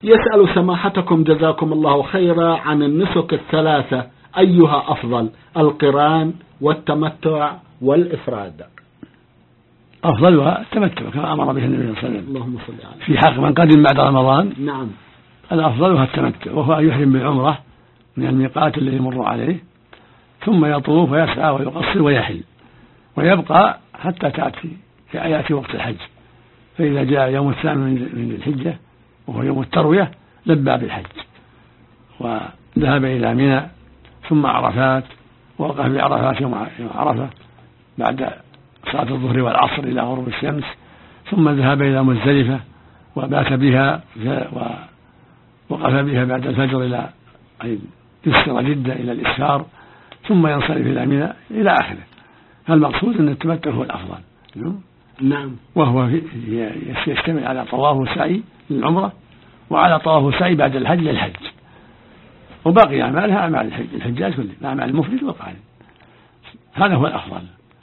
يسأل سماحتكم جزاكم الله خيرا عن النسك الثلاثة أيها أفضل، القران والتمتع والإفراد؟ أفضلها التمتع كما أمر به النبي صلى الله عليه وسلم اللهم صل عليه في حق من قدم بعد رمضان. نعم. الأفضلها التمتع، وهو أن يحرم بالعمرة من الميقات الذي يمر عليه، ثم يطوف ويسعى ويقصر ويحل ويبقى حتى يأتي وقت الحج، فإذا جاء يوم الثامن من الحجة وهو يوم التروية لبى بالحج وذهب إلى منى ثم عرفات، ووقف بعرفات يوم عرفة بعد صلاة الظهر والعصر إلى غروب الشمس، ثم ذهب إلى مزدلفة وبات بها ووقف بها بعد الفجر إلى أن يسفر جدة إلى الإسفار، ثم ينصرف إلى منى إلى آخره. فالمقصود أن التمتع هو الأفضل. نعم. وهو يشتمل على طواف وسعي للعمرة وعلى طواف وسعي بعد الحج للحج، وباقي أعمالها أعمال الحجاج كلها، أعمال المفرد والقارن. هذا هو الأفضل.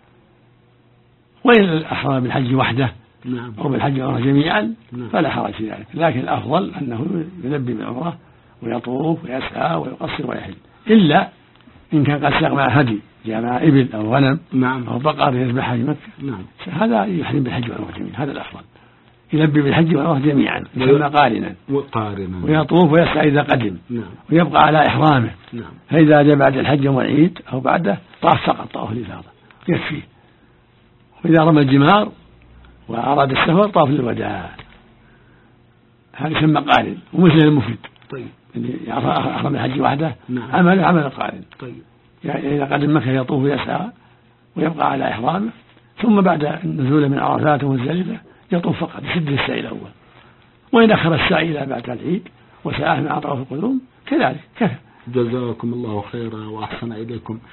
وإن الأحرى بالحج وحده أو بالحج والعمرة جميعا فلا حرج في ذلك، لكن الأفضل أنه يلبي بالعمرة ويطوف ويسعى ويقصر ويحل، إلا إن كان قد ساق مع هدي، جاء مع إبل أو غنم أو بقر يذبحها في مكة، هذا يحرم بالحج والعمرة جميعا، هذا الأفضل. يلبي بالحج والعمرة جميعا يسمى قارنا ويطوف ويسعى إذا قدم ويبقى على إحرامه، فإذا جاء بعد الحج يوم العيد أو بعده طاف فقط طواف الإفاضة يكفيه. وإذا رمى الجمار وأراد السفر طاف للوداع، هذا يسمى قارن ومثل المفرد. طيب. اللي أحرم الحج وحده عمل القارن. طيب. يعني إذا قدم مكة يطوف ويسعى ويبقى على إحرامه، ثم بعد النزول من عرفات ومزدلفة يطوف فقط يسد السعي الأول، وإن أخر السعي إلى بعد العيد وسعاه مع طواف القدوم كذلك كفى. جزاكم الله خيرا وأحسن إليكم.